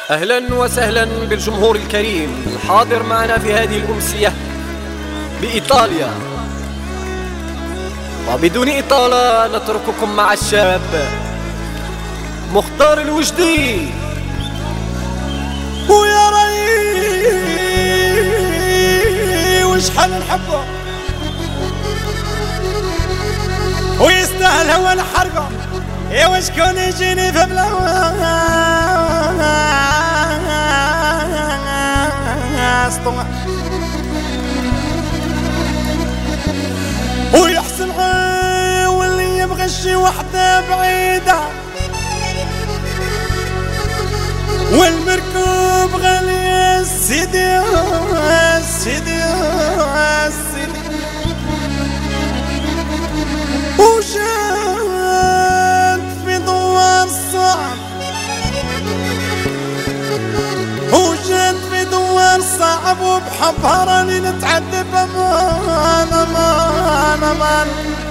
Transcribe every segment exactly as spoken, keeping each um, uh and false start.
أهلا وسهلا بالجمهور الكريم الحاضر معنا في هذه الأمسية بإيطاليا. وبدون إطالة نترككم مع الشاب مختار الوجدي. ويا ري وشحال نحبه ويستاهل هو نحرقه. يا وشكون يجيني في بلا ويحسن واللي يبغى شي وحده بعيده والمركوب غالي السيدي السيدي السيدي وجات في دوار صعب وجات في دوار صعب وبحبها راني نتعذب امان امان امان.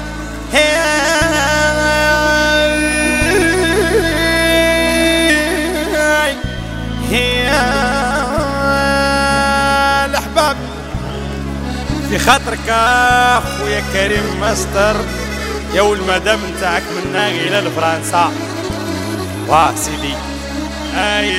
الأحباب في خاطرك اخويا كريم ماستر يا والمدام نتاعك من ناغي الى لفرنسا. واه سيدي.